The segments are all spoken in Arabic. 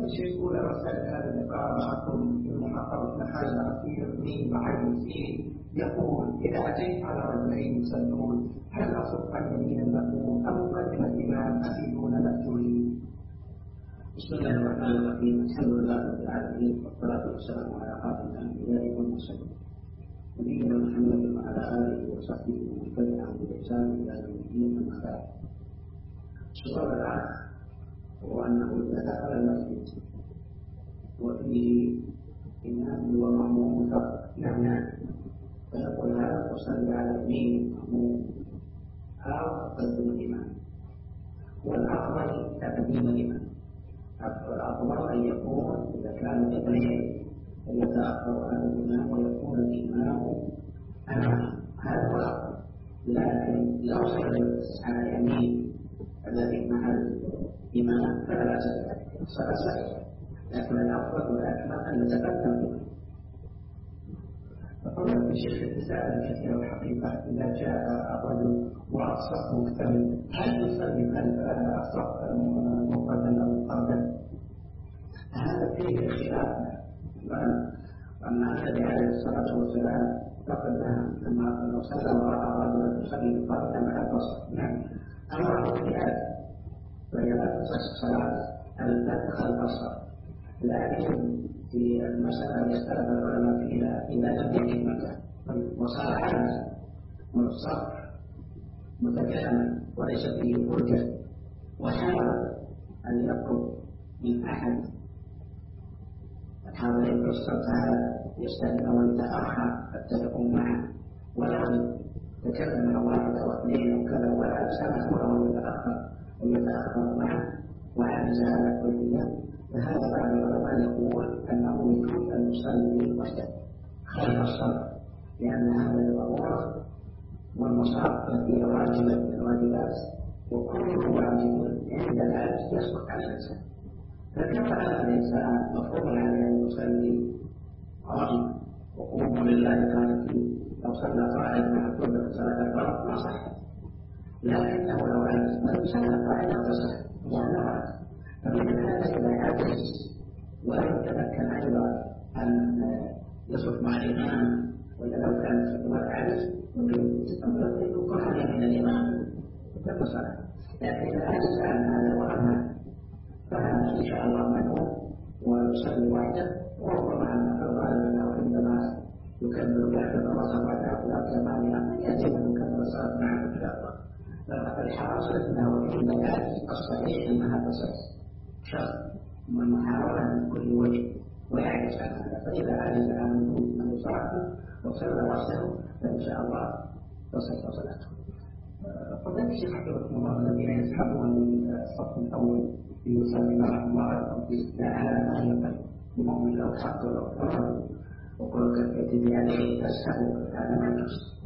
الشيخ يقول أرسل هذا اللقاء معكم في المحاضرة الحاجة في اثنين معين فيه يقول إذا أتيت على رجلين يصلون هل أصف عن يمين المأموم أو قدم الإمام أفيدون مأجورين؟ بسم الله الرحمن الرحيم. الحمد لله رب العالمين والصلاة والسلام على خاتم الأنبياء والمرسلين نبينا محمد وعلى آله وصحبه ومن تبعهم بإحسان إلى يوم الدين. أما بعد، السؤال الآن هو أنه إذا دخل المسجد وفيه إمام ومأموم فقط فيقول هذا تصلي على يمين المأموم أو قدم الإمام، والأفضل تقديم الإمام. الأفضل أن يكون إذا كان اثنين فيتأخر عن الإمام ويكون الإمام أمامه، هذا هو الأفضل. لكن لو صليت على يمين الذي مع الإمام فلا بأس بذلك، الصلاة صحيحة، لكن الأفضل والأكمل أن يتقدم الإمام. فقال الشيخ الإسلام كثير الحقيقة إذا جاء الرجل والصف مكتمل هل يصلي خلف الصف المقدم أو المقدم؟ هذا فيه خلاف. أما النبي عليه الصلاة والسلام فقد لما لو سلم ورأى رجلا يصلي مقدم على الصف أمره بهذا، وهي لا تصح الصلاة التي خلف الصف. لكن في المسألة يختلف العلماء فيها إذا لم يكن مكان وصار عاجز والصف متكامل وليس فيه فرجة وحاول أن يقرب من أحد حاول الصف هذا يستأذن ويتأخر حتى يقوم معه، ولو تكلم واحد أو اثنين أو كذا ولا سمح له ويتأخر معه وعجز على كلية، فهذا بعض العلماء يقول أنه يجوز أن يصلي بالمسجد خلف الصف، لأن هذا الضرورة والمصاب هي واجبة من الواجبات، وكل واجب عند العجز يسقط على الإنسان. فكما أن الإنسان مفروض عليه أن يصلي واجبا وقوموا لله قانتين، لو صلى قاعدا مع كل صلاة الفرض ما صح، لكنه لو عجز من صلى قاعدا فصح لأنه عجز. فمن هذا إذا عجز ولم يتمكن أيضا أن يصف مع الإمام، وإذا لو كان خطوة عجز ممكن يكون عليه من الإمام وتم صلاة. لكن إذا عجز عن هذا وعن فهذا إن شاء الله منه ويصلي وحده، وهو مع الغالب أنه عندما يكمل بعد الرسول وتعالى كمالها يجب أن يكمل الصلاة معه إن شاء الله. فالحاصل أنه عند العجز الصحيح أنها تصح شرط والمحاولة من كل وجه ويعجز عن هذا، فإذا عجز عنه أن يصلي وصلى وحده فإن شاء الله تصح صلاته. قد الشيخ حفظكم الله الذين يسحبون من الصف الأول يصلي معهم مرة لا على ما يقل المؤمن لو حق ولو فرض وكل كفيت عليه تسحبه، هذا ما يجوز.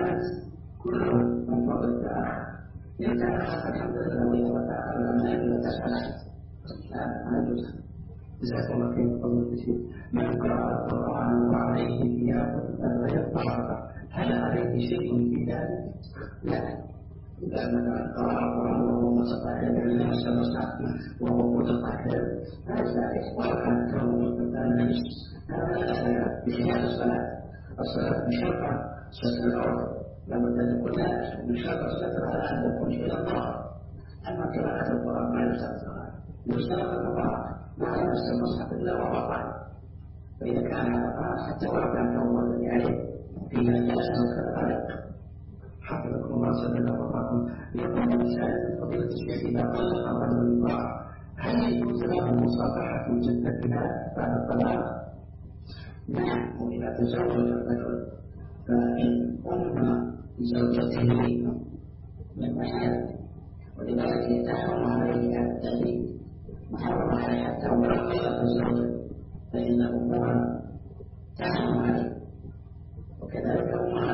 كل من فضل التأخر يتأخر الحمد لله، وإذا تأخر لما يجب تسأل ما يجوز. جزاك الله خير فضل الشيخ. من قرأ القرآن وعليه ثياب غير طهارة هل عليه شيء في ذلك؟ لا، إذا مثلا قرأ القرآن وهو متطهر لنفسه وهو متطهر فليس عليه، ولو كان كونه متنجس هذا لا بخلاف الصلاة. الصلاة بشرط ستر العورة لابد أن يكون لا بشرط الستر على أن يكون إلى الطهارة. أما قراءة القرآن ما يشترط يشترط الطهارة لا يمس المصحف إلا وهو طاهر، فإذا كان على طهارة حتى ولو كان هو الذي عليه في نجاسة كذلك. حفظكم الله سبحانه وتعالى. يقول الإنسان فضيلة الشيخ إذا طلق الرجل المرأة هل يجوز له مصافحة جدتها بعد الطلاق؟ نعم، وإذا تزوج الرجل فإن أم زوجته من محارم، ولذلك يتحرم عليه التأليف، محرم عليه حتى ولو طلق الزوجة فإن أمها تحرم عليه، وكذلك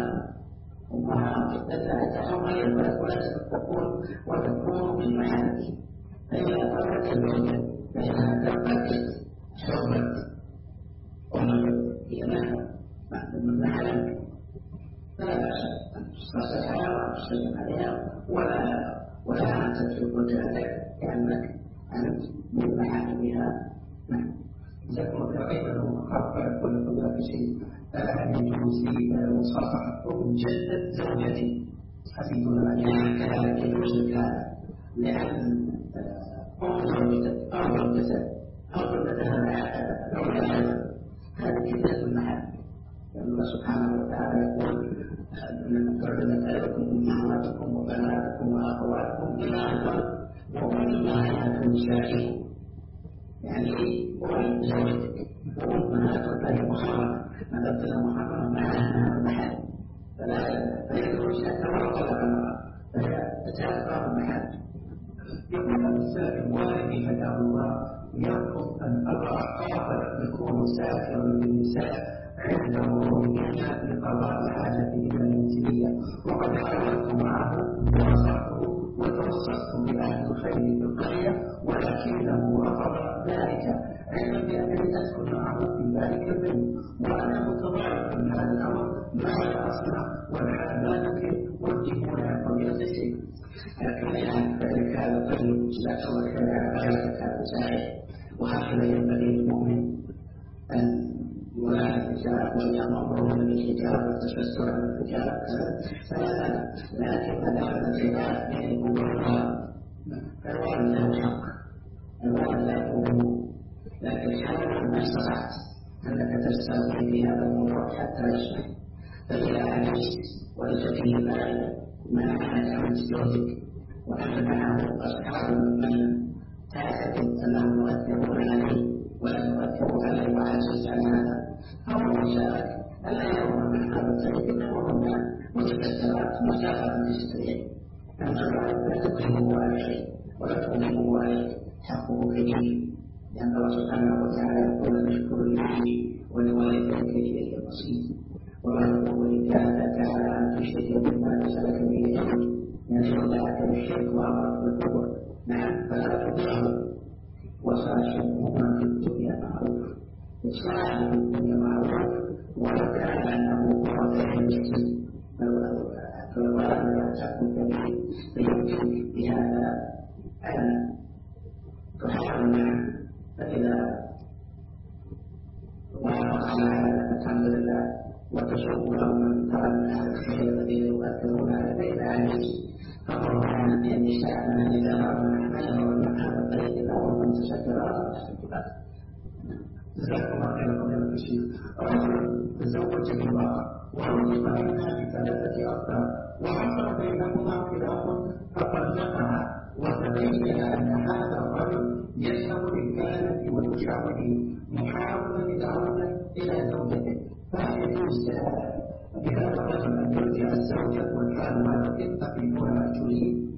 أمها جدتها تحرم عليه وتكون من محارمه. فإذا طلقت الزوجة فإنها تبقى حرمة هي من محارمه، فلا بأس أن تصافحها وتسلم عليها ولا أن تترك وجهتك لأنك أنت من محارمها جزاكم الله خيرا. وقال كل فضيلة شيء هل يجوز لي مصافحة جدة زوجتي حفيدنا عليها؟ كذلك يجوز هذا، لأن أمر الجسد هذه جدة المحل، لأن الله سبحانه وتعالى يقول من حرمت عليكم أمهاتكم وبناتكم وأخواتكم إلى الأرض وأمهات نسائكم، يعني أم زوجتك وأمهاتك هي محرمة، ما بدل محرمة معناها المحل، فلا يجوز أن تتوقف المرأة فتتأثر المحل. يقول السائل: والدي هداه الله يرفض أن أضع قابل يكون سافرا للنساء عند مرورهن لقضاء حاجته المنزلية، وقد حاولت معه ونصحته وتوسطت بأهل الخير في القرية ولكنه رفض ذلك، علما بأنني أسكن معه في ذلك البيت وأنا متضايق من هذا الأمر، ماذا أصنع والحال لا يمكن وجهونا قضية الشيء. لكن ذلك هذا طيب جزاك الله خيرا على هذا صحيح، وهكذا ينبغي للمؤمن أن يلاحظ الحجاب ويأمرهم بالحجاب والتستر عن الحجاب، لكن هذا الخلاف بينهم وبين الوالد له حق، الوالد لا يقوم، لكن حاول ما استطعت أنك تستغني في هذا الموضوع حتى يصبح، فإذا عجزت وليس فيه فائدة منعت عن زوجك وأنت معه أصحاب من تعتقد أنهم يؤثرون عليه ولم يؤثروا عليه وعجزت عن هذا، فهو يسألك ألا يرون من هذا الطريق وهم متكثرات مسافة تستطيع أن لا تكلمه على شيء ولا تؤمنه عليه، حقه كبير، لأن الله سبحانه وتعالى يقول نشكر الله ولوالديك إليه المصير، وما يقول إن كانت على أن تشرك بما ليس لك به علم ينزعك بالشرك وأمرك بالكفر، نعم فلا تطيعه، وصاحبهما في الدنيا معروف، إصلاحه في الدنيا معروف، ولو كان أنه قاطع المسلم فالولد لا تكون كبير، فيمكن بهذا أن تحاول معه، فإذا وافق على هذا الحمد لله، وتشوف لهم من ترى من أهل الخير الذين يؤثرون على بيت عجيز، فقرأ أن النساء من إذا رأوا أحمله والمحاب الطريق الأول من تشكرات والاستقبال. جزاكم الله خيرا فضيلة الشيخ. رجل تزوج امرأة ورزق منها بثلاثة أطفال وحصل بينهما خلاف فطلقها، وتبين أن هذا الرجل يذهب للكهنة ويشاور محاولا العودة إلى زوجته، فهل يجوز بهذا الرجل أن يرجع الزوجة والحال والد تقيمون مأجورين؟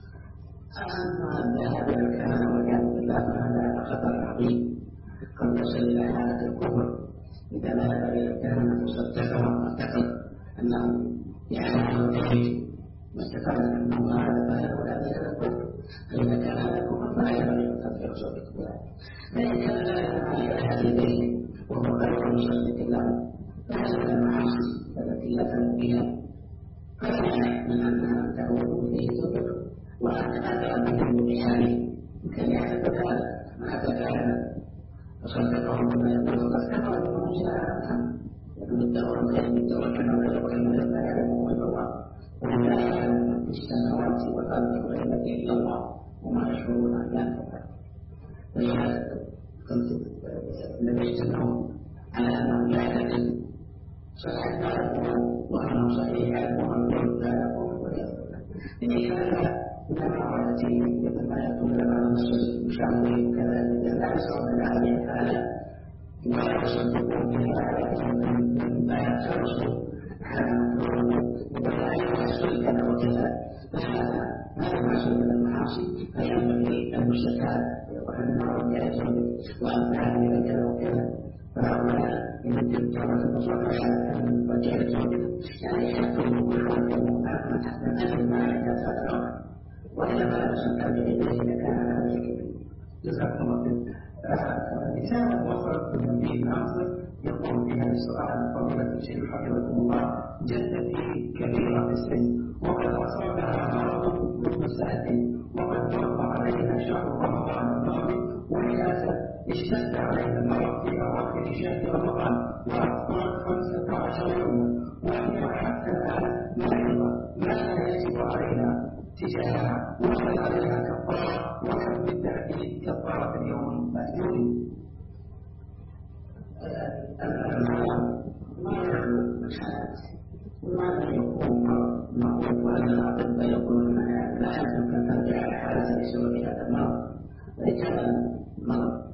أما الذهاب إلى الكهنة والعياذ بالله فهذا خطر عظيم قد يصل إلى حالة الكفر، إذا ذهب إلى الكهنة فصدقه واعتقد أنه يعلم التوحيد واستقر أنه هذا فهذا ولا إلى الكفر، فإذا كان هذا الكفر فلا ينبغي أن تغفر زوجته، فإن كان لا يعلم إلى هذه وهو غير مصدق له فهذه المعاصي التي يفهم بها فلا من أنها تعود إليه زوجته، وأن هذا منه بحاله كان يعتقد هذا ما تكاد وصدقه بما يقول الله كما أنه جاء يقول الدور كان الدور كما لا يعلمه إلا الله ولا يعلم في السماوات والأرض والغيب إلا الله وما يشعرون أن يفعل. فلهذا كنت نبشتهم على أنهم لا يعلم صحيح ذلك وأنه صحيح علمهم لا يقوم ويقول إن كان إنما عادتي مثل ما يقول لما نصر مشاهدين كذلك لا يصعون عليه هذا ولا يصدقون بها من بعد ترسل على مكروه ولا يحصل كذا وكذا، فهذا محصول من المعاصي، فينبغي المستفاد وأن نرى يأتون وأن كذا وكذا، فهؤلاء يمكن ترى المصالحة أن وجهتهم يعني يحكموا ويحكموا أن ما يتفكرون وإذا ما يصدق إليه كان هذا الكبير. جزاكم الله خير. رسالة وصلت من النبي ناصر يقول في هذا السؤال: فضيلة الشيخ حفظكم الله، جدتي كبيرة في السن وقد أصابها مرض مثل سنتين وقد مر عليها شهر رمضان الماضي وهي اشتد علينا المرض في أواخر شهر رمضان وأفطر 15 يوما، ونحن حتى الآن ما لا يجب علينا تجاهها وهل عليها كفارة، وكم بالتأكيد كفارة اليوم مأجور. ما يخلو الحالات وما يكون مرض ولا الأطباء يقولون لا يمكن أن ترجع الحالة بسبب هذا المرض، وليس مرض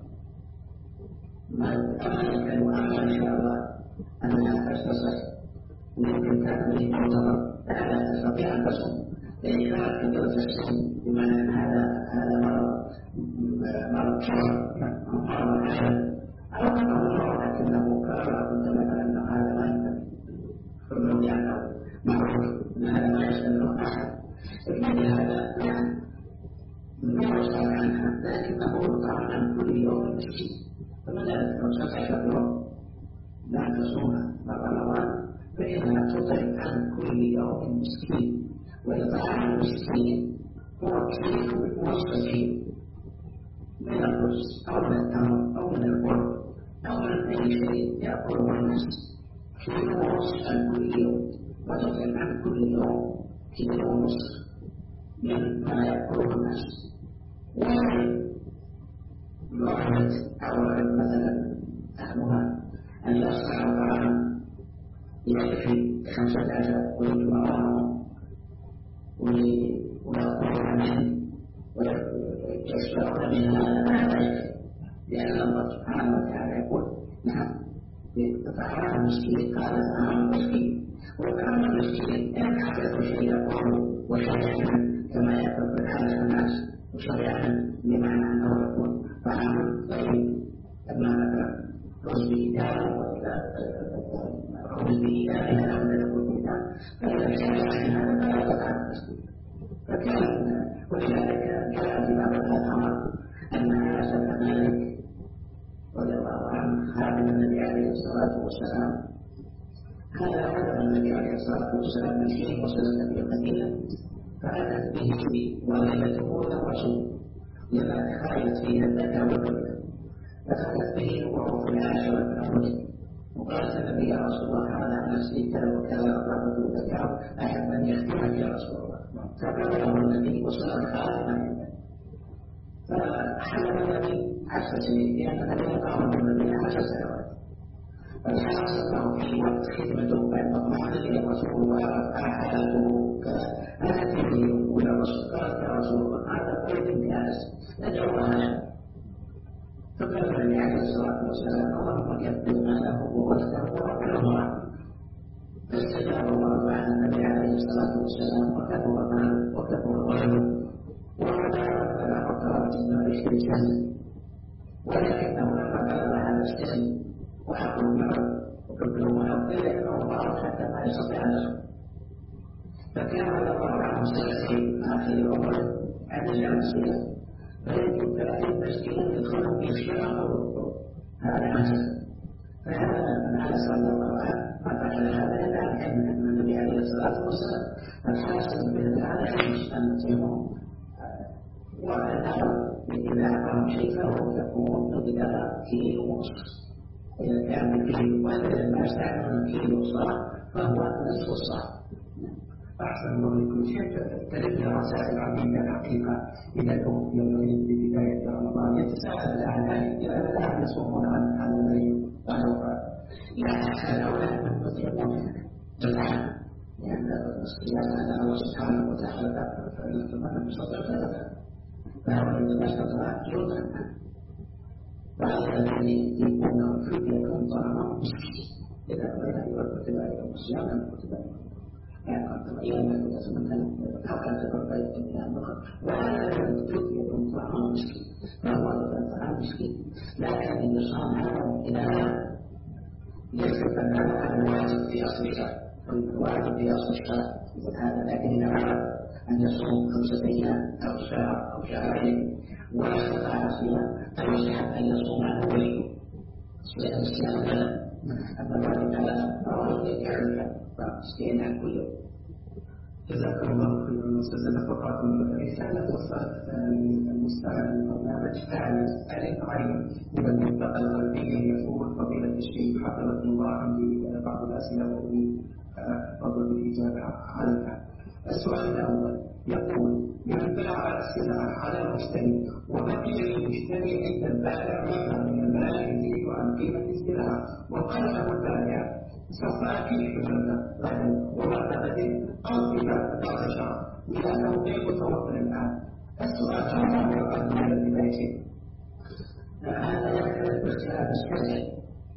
أما إن شاء الله أنها تستصح ويمكن تأكل تعتبر لا تستطيع أن تصوم، لأن كانت تقدر تصوم بمعنى أن هذا مرض شرعي مرض حسن أو مرض لكنه كرر كنت مثلا أن هذا ما يمكن فمن يعلم معروف أن هذا ما يستمر أحد فمن هذا يعني ما يصدر عنها لكنه يطعم عن كل يوم مسكين، فمن ذلك لو ستة يوم لا تصوم رمضان فإنها تطعم عن كل يوم مسكين، وإطعام المسكين هو كيلو وصفين من الرز أو من التمر أو من البر أو من أي شيء يأكله الناس، كيلو ونصف عن كل يوم، وتطعم عن كل يوم كيلو ونصف مما يأكله الناس. واحد أو مثلا أهلها أن يصنع طعاما يكفي 15 ويجمعهم ويأكلون منه ويشبعون منها ما يكفي، لأن الله سبحانه وتعالى يقول نعم طعام المسكين قال طعام المسكين، وطعام المسكين لا يحدث شيئا وشرعا كما يأكل الحاجة الناس، وشرعا بمعنى أنه يكون طعام طيب كما مثلا رز بإدارة ولا رز بإدارة لا بد يكون بإدارة، فإذا شرعا هذا لا يقطع المسكين. فكان ولذلك جاء في بعض الأمر أن أنس بن مالك رضي الله عنه خادم النبي عليه الصلاة والسلام، هذا خادم النبي عليه الصلاة والسلام من حين وصل النبي المدينة، فأتت به والدته الرسول لما تخيلت فيها الذكاء والكبر، فأتت به وهو في العاشرة من الرجل، وقالت النبي يا رسول الله هذا نفسي كذا وكذا أطلقت الذكاء أحب أن يختمك يا رسول الله، فقال له النبي وصل الخاتم، فحلم النبي 10 سنين لأن النبي قام بالنبي 10 سنوات، فحصل له في وقت خدمته بعد مطمئن إلى رسول الله حياته أتت به إلى الرسول قالت يا رسول الله هذا قيد من أنس ندعو لها، فقال النبي عليه الصلاة والسلام اللهم يبدو ما له وولده ورحمه الله، فاستجاب الله بعد النبي عليه الصلاة والسلام وكبر ولده وعلى قرابة النار في الجنة، ولكنه لما بلغ هذا السن وحق المرض وكبر مرض لكنه ضعف حتى ما يستطيع نفسه، فكان الله عنه سيأتي آخر عمره عند الأمثلة فيجب 30 مسكين يدخلهم يشتغل ويقول هذا مثل، فهذا من أنس رضي الله عنه ما فعل هذا إلا عن النبي عليه الصلاة والسلام، الحاصل من هذا أن نطعمهم وأنه إذا أعطاهم شيء فهو يكون مقدار كيلو ونصف، إذا كان كيلو وإذا ما استعمل كيلو صاع فهو نصف الصاع. أحسن الله لكم شيء تلقى رسائل عديدة الحقيقة إذا كنت يومين في بداية رمضان يتساءل الأعلام لا يصومون عن هذا اليوم لا هؤلاء من يطلبون جمعا لأن الصيام هذا الله سبحانه وتعالى فمن يستطيع ثلاثة فهؤلاء من يستطيع يطعم عنه، وهذا الذي يكون فدية طعام مسكين إذا كتب عليهم الصيام أم كتب عليهم أيام يتسمى حتى تبقى الإمام وهذا فدية طعام مسكين، فهو طعام مسكين، لكن إن صام عنه إلى ليس فنان على الواجب في أصل الشرع، والواجب في أصل الشرع هذا، لكن إذا أراد أن يصوم 5 أيام أو شهر أو شهرين ولا يستطيع الصيام فيستحب أن يصوم عنه وليه الصيام له، أما الواجب على فهو يجعل 60 عن كل يوم، جزاكم الله خيرا وجزاكم الله خيرا. رسالة وصلت من المستمع للبرنامج سالم علي من المنطقة الغربية يقول: فضيلة الشيخ حفظكم الله، عندي بعض الأسئلة وأريد أفضل الإجابة عنها. السؤال الأول يقول: من باع السلعة على المشتري وبقي للمشتري عند البائع مبلغ من المال يزيد عن قيمة السلعة، وقال له البائع: سوف أكيد المبلغ غدا وبعد غد أو في بعد شهر، لأنه غير متوفر الآن. السؤال: هل يقال هذا بذلك؟ هذا يختلف باختلاف الشرع.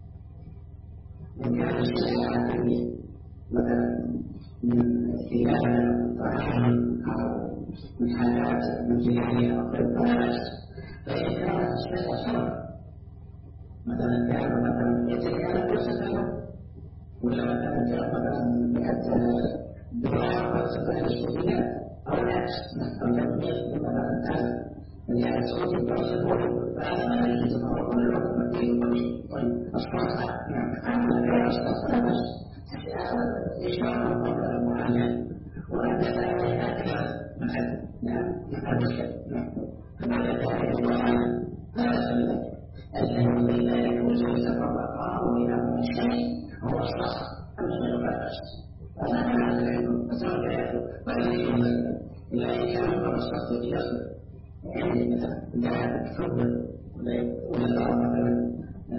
إن كان الشرع عادي مثلا من ثياب طعام أو من حاجات منزلية أو غير، فإن كانت الشرع شرع مثلا كان مثلا يتكلم بالسلام، ولا مثلا جاء مثلا بدعاء وسبع الشركات أو العكس، أو تنمية مثلا يعني صوت البشر فهذا ما يجوز، هو كل طيب أشخاص لا أشخاص بس إشارة قبل معين وأنت لا أكثر مثلا هذا الشيء فماذا ذلك الوحيد هذا سبب الذي لا يجوز أن يتفرقا إلى من الشيء هو الشخص أمثل البشر. فلا معنى العلم فسوف يأخذ ولا يجوز إلا إن كان هو الشخص يصل يعني مثلا ذهب تفضل ولا مثلا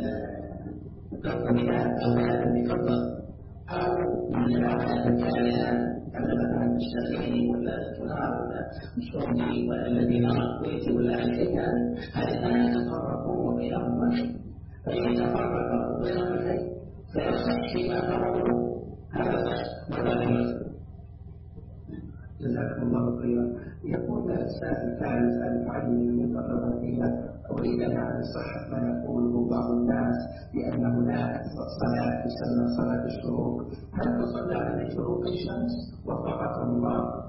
تفضل أو ذهب بفضل أو من العمل الجارية كما مثلا الشافعي ولا الكلاب ولا السعودي ولا الذين الكويتي ولا الحكام، هذه لا يتفرقون بينهم شيء، فإن تفرقوا بينهم شيء فيصح فيما تفرقوا هذا صح ولا يصح. جزاكم الله خيرا. يقول السائل كان سالم علي من المنطقة الغربية: أريد أن أعرف صحة ما يقوله بعض الناس بأن هناك صلاة تسمى صلاة الشروق، هل تصلى عند شروق الشمس وفقكم الله؟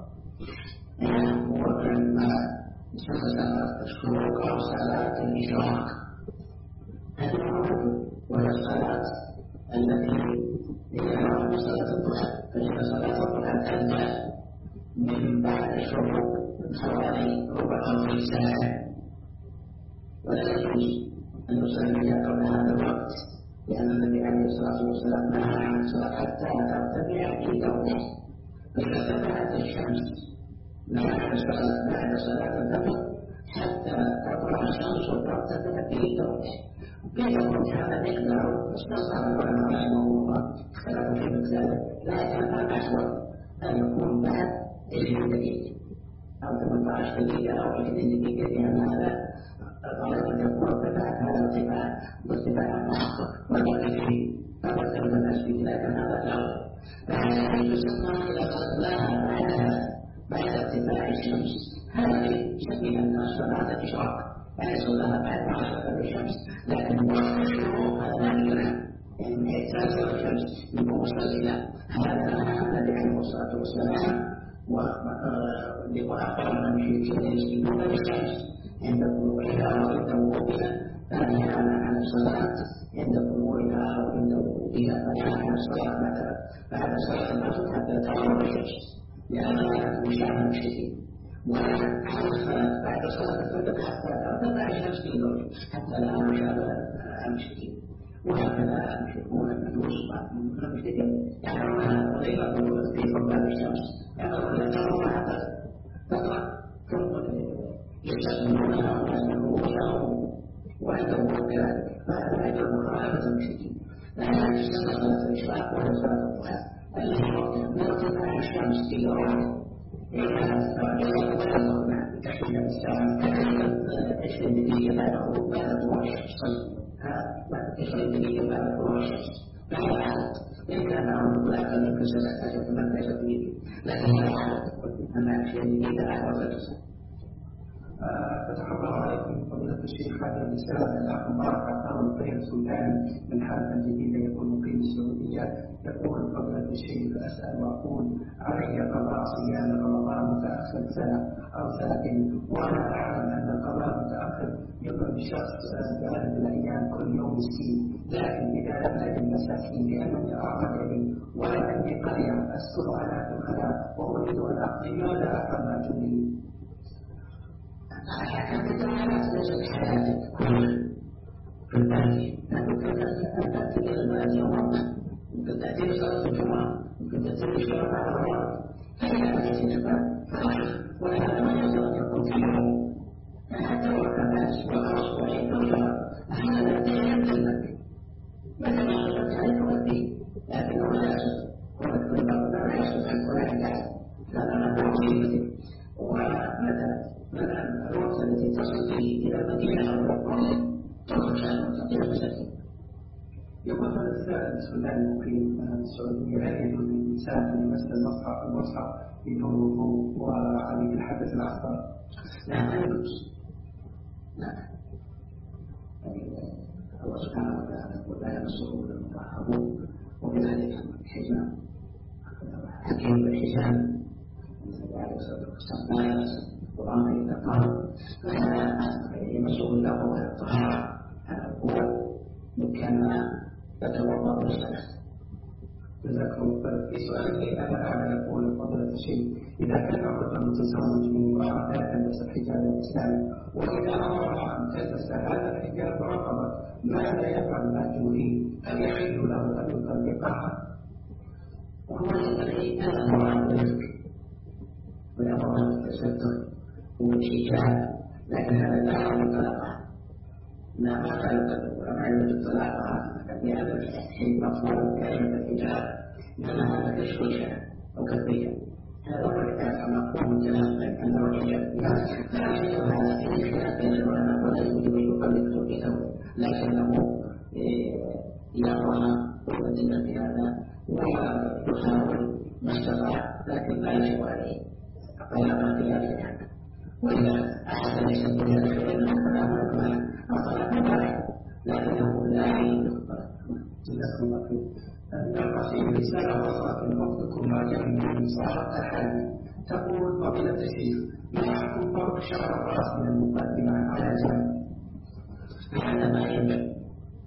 وكان تسمى صلاة الشروق أو صلاة الإشراق، هذه معروفة، وهي الصلاة التي هي صلاة الضحى، فإن صلاة الضحى تبدأ من بعد الشروق حوالي ربع أو ثلث ساعة، ولا يجوز أن نصلي قبل هذا الوقت، لأن النبي عليه الصلاة والسلام نهى عن الصلاة حتى ترتفع في كونه، فإذا ارتفعت الشمس نهى عن الصلاة بعد صلاة الظهر حتى تطلع الشمس وترتفع في كونه. كيف يكون هذا مقدار؟ استصغر العلماء رحمه الله اختلفوا في مقداره، لكن الأحوط أن يكون بعد 20 دقيقة أو 18 دقيقة أو 20 دقيقة، لأن هذا غالبا يكون ارتفاع هذا ارتفاع محقق ويكفي فقط الناس في لكن هذا لا. فهذا يسمى إذا صلاها بعد ارتفاع الشمس، هذه شبه الناس صلاة الإشراق، يعني صلاها بعد ما أشرقت الشمس، لكن وقت الشروق هذا لا يمنع، يعني اعتزال الشمس يكون مصلي هذا النبي عليه الصلاة والسلام وأخبر من المشركين يسجدون للشمس عند طلوعها وعند غروبها، فنهى عن الصلاة عند طلوعها أو عند غروبها، فنهى عن الصلاة بعد صلاة العصر حتى تغرب الشمس، لأنها من شأن المشركين، وعن الصلاة بعد صلاة الفجر حتى ترتفع الشمس في الغروب حتى لا مشابه المشركين. وهكذا المشركون المجوس والمشركين يعلمون كيف تكون في قبال الشمس، يعلمون أنهم حتى تطلع ثم يستخدمونها ويستخدمونها وعندهم كذلك، فهذا أيضا مخالفة المشركين. لأنها تسمى صلاة الإشراق وهي صلاة الضحى التي ترتفع الشمس في غروبها تحت الساعة 20 دقيقة بعد غروب بعد طلوع الشمس، 20 دقيقة بعد طلوع الشمس، فهي عادة إن كان أمر لا تملك سنة من 8 دقيقة، لكن هي عادة أما 20 دقيقة بعد غروب الشمس. فتح الله عليكم فضيلة الشيخ. هذه الرسالة الأخ مبارك عطار الطيب السوداني من حلقة جديدة يقول مقيم السعودية. يقول فضيلة الشيخ أسأل وأقول علي قضاء صيام رمضان متأخر سنة أو سنتين، وأنا أعلم أن القضاء المتأخر يطلب الشخص ثلاثة الأيام كل يوم مسكين، لكن إذا لم أجد مساكين لأنني أعمل علم ولا عندي قرية أسكن على الخلاء وأريد أن أقضي، ماذا أفعل ما تريد؟ ليست حياتك كلها في البادية، لأنك أن تأتي إلى البادية مرة، ممكن تأتي لصلاة الجمعة، ممكن تأتي لصلاة الرمضان، فإذا أتيت وهذا ما يجب أن يكون في يوم، حتى لو كان أسبوع أو أسبوعين أو شهر، هذا يتعلم لك مثلا أردت عليك ربي، لكنه لا يصل ومثل ما لا يصل عن ولا يدعي، هذا ما هو وظيفتك. مثلا الوقت الذي تصل فيه إلى المدينة أو القرية تخرج عنه إلى المساجد. يقول هذا السائل السوداني المقيم السعودية: هل يجوز للإنسان أن يمس المصحف بدون وضوء وعليه الحدث الأصغر؟ لا، ما يجوز. لا، الله سبحانه وتعالى يقول لا يمسه إلا المطهرون، وكذلك الحجاب حكيم بالحجاب النبي عليه الصلاة والسلام لا يمس القرآن إذا قال يمسه الله ولا الطهارة، هذا هو كما يتوضأ للصلاة. جزاكم الله خير. في سؤالي أنا أعلم يقول فضيلة الشيخ: إذا كان الرجل متزوج من امرأة لا تلبس الحجاب الإسلامي، وإذا أمرها أن تلبس هذا الحجاب رفضت، ماذا يفعل المأجورين؟ هل يحل له أن يطلقها؟ وهو الذي أمر عن ذلك ويأمر عن التستر والحجاب، لكن هذا لا يعلم طلاقها، ما تعلق وعلم طلاقها لأن الحين مفهوم كلمة الحجاب إنما هذا تشويشا أو كثيرا، هذا هو الكلام مفهوم تماما أن الرجل لا يجوز هذا في خلاف بين العلماء ولا يجوز أن يقلد زوجته، لكنه يراها ويدل بهذا ويحاول ما استطاع، لكن لا يجب عليه الطلاق في هذه الحالة. وإذا أحسن ليس بذلك فإنه طلاق الطلاق مباح، لكنه لا يجوز. جزاكم الله خير. نبقى في رسالة وصلت من أختكم راجع من صاحب الحالي، تقول فضيلة الشيخ: ما يحكم فرق شعر الرأس من المقدمة على جنب؟ هذا ما يجب،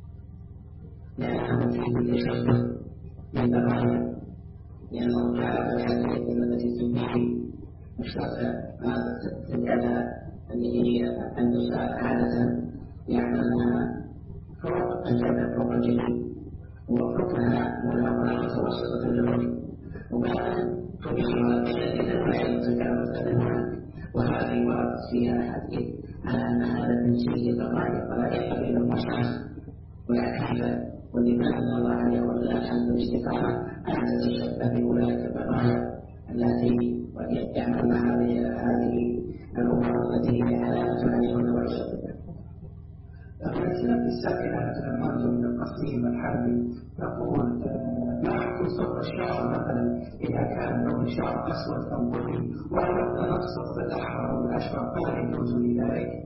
لأنه في كل شخص من الرأي، لأنه تعالى الحديث التي تبيه الشخص ما تتبع اللي هي النساء عادة يعملها فوق الجبل فوق الجبل وفوقها ملاقاة متوسطة الجبل، وبعد تبيعها بشكل لا يتجاوز ذلك، وهذه ورد فيها حديث على أن هذا من سيء الرأي فلا يحل إلى المصلحة ويعتمد، ولماذا الله عليه ولا الحمد الاستقامة أن تتشبه بأولئك الرأي التي يعمل هذه الأمور التي هي علامة عليهن وعشرة. الرسالة السائلة مرجو من القصيم الحربي تقول: ما حكم صبغ الشعر مثلا إذا كان لون الشعر أسود أو بني وأردت أن أصبغ بالأحمر والأشقر، فهل يجوز لي ذلك؟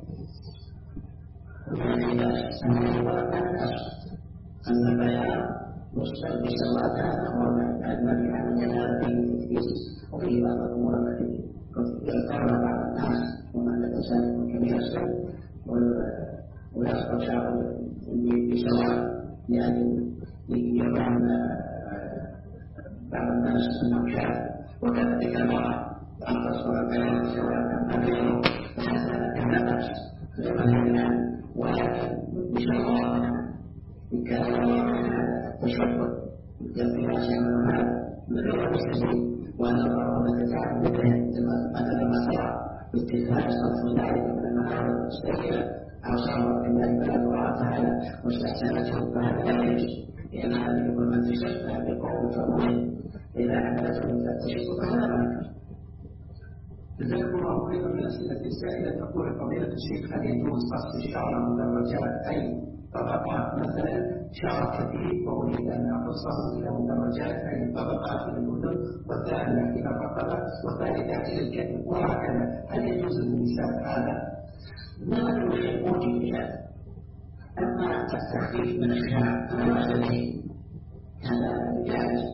أن البيان مشترك بسواد هذا هو المبني على الجهاد فيه التدريس، وفيه بعض الأمور التي يذكرها بعض الناس وما الإنسان ممكن يحصل ويصبغ شعره بسواد، يعني يرون بعض الناس أنه شعر، وكذلك المرأة أن تصبغ البيان سواء أبيض فهذا لا بأس لمن، ولكن بشرط إن كان تشبه بالجميع عشان هذا من غير المسلمين، وأن الله تعالى مثلا ما صار باتفاق صرف ذلك من المعارض المستقلة أو صار من البلد الله تعالى واستحسنته، فهذا لا يجوز، لأن هذا يقول من تشبه بقوم فهو إذا عملته من التشبه فهذا ما يجوز. جزاكم الله خيرا. من أسئلة السائلة تقول فضيلة الشيخ: هل يجوز قص الشعر مدرجات أي طبقات، مثلا شعر كثير وأريد أن أقصه إلى مدرجات أي طبقات من الأذن، والثانية إلى الرقبة، والثالثة إلى الكتف، وهكذا، هل يجوز للنساء هذا؟ ما يوجد موجب لهذا. أما التخفيف من الشعب فهو شيء هذا جائز.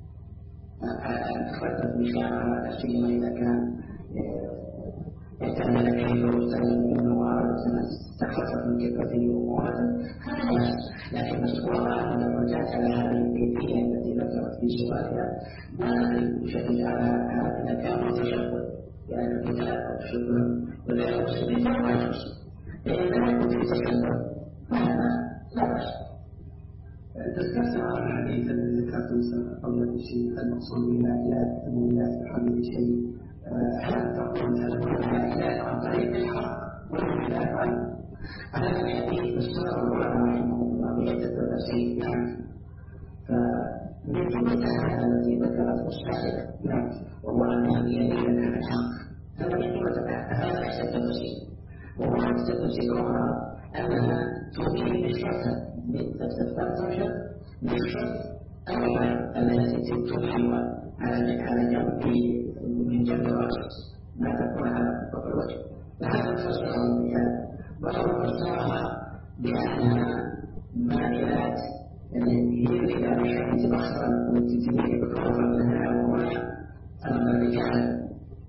تخفف من الشعب هذا سيما إذا كان يعتمد كيف يستخدم منه تخفف من كفته ومواته هذا يجوز. لكن الصورة أن الرجعت على هذه الكيفية التي ذكرت في سؤالها ما يشدد على هذا إذا كان متشبه لأن الكتاب أو الشبه ولا يقصد فهو يجوز. فإذا لم يكن في تشبه فهذا لا بأس. ذكرت الحديث الذي ذكرته قبل الشيء المقصود بالآيات المؤمنات بحمل شيء. هل تقول الآيات عن طريق الحق والآيات عن هذا الحديث مستقر العلماء رحمه الله بعدة تفاسير. فمن جملة هذا الذي ذكرته السابق وهو أنها بيمين عن الحق هذا من جملة هذا ليس تفسير. وهناك تفسير أخرى أنها تؤمن بالشرط تستخرج بالشرط الأول التي تحمل على جنبه من جنب الرأس ما تكون على فوق الوجه. فهذا فسره بها وهو فسرها بأنها مائلات يجري على الشمس بحرا والتجميل بكرة لها وهو الرجال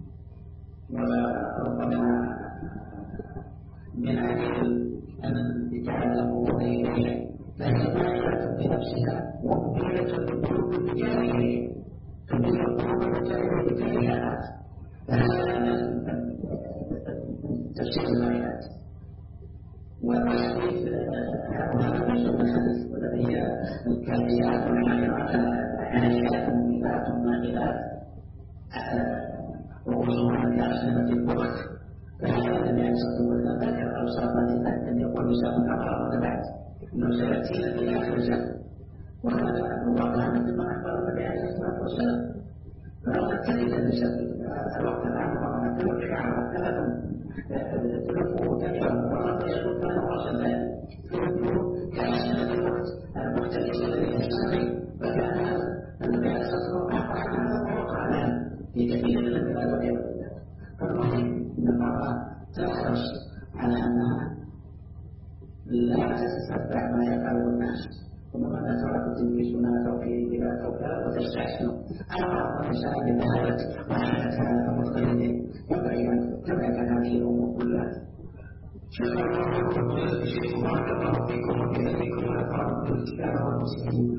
وربما من عدل أن يتعلموا إليه لكن مائلة بنفسها ومائلة بالقلوب الجاهلية تبين القلوب الجاهلية بالكلمات. فهذا تفسير الآيات. والحديث هذا ليس الحديث والذي هي الكافيات والحاجات المؤمنات والمائلات وخصوصا كأسنة الوقت. فهذا لم يحصل ولا ذكر أوصافا لم يقول بسبب الأمر بعد إنه سيأتينا في آخر الزمن. وهذا الواقع مثل ما أخبر النبي عليه الصلاة والسلام. فلقد تجد بسبب الوقت الآن وما تلقى على ثلاث تلقوا تكرم ورد يقول كان رسلا تلقوا كأسنة الوقت المختلف الذي يستطيع. فكان النبي عليه الصلاة والسلام أخبر عن هذا ووقع له في كثير من البلاد والعياذ. فالمهم أن المرأة تحرص على أنها لا تتتبع ما يفعله الناس ومن ترك تلميذنا توفيه بلا توفيه وتستحسن أمر النساء بذلك وحدث هذا مختلف ينبغي أن تتبع هذه الأمور كلها. شكرا لكم وجزاكم الله فيكم وبذلكم ونفعكم بالكتاب والمسلمين.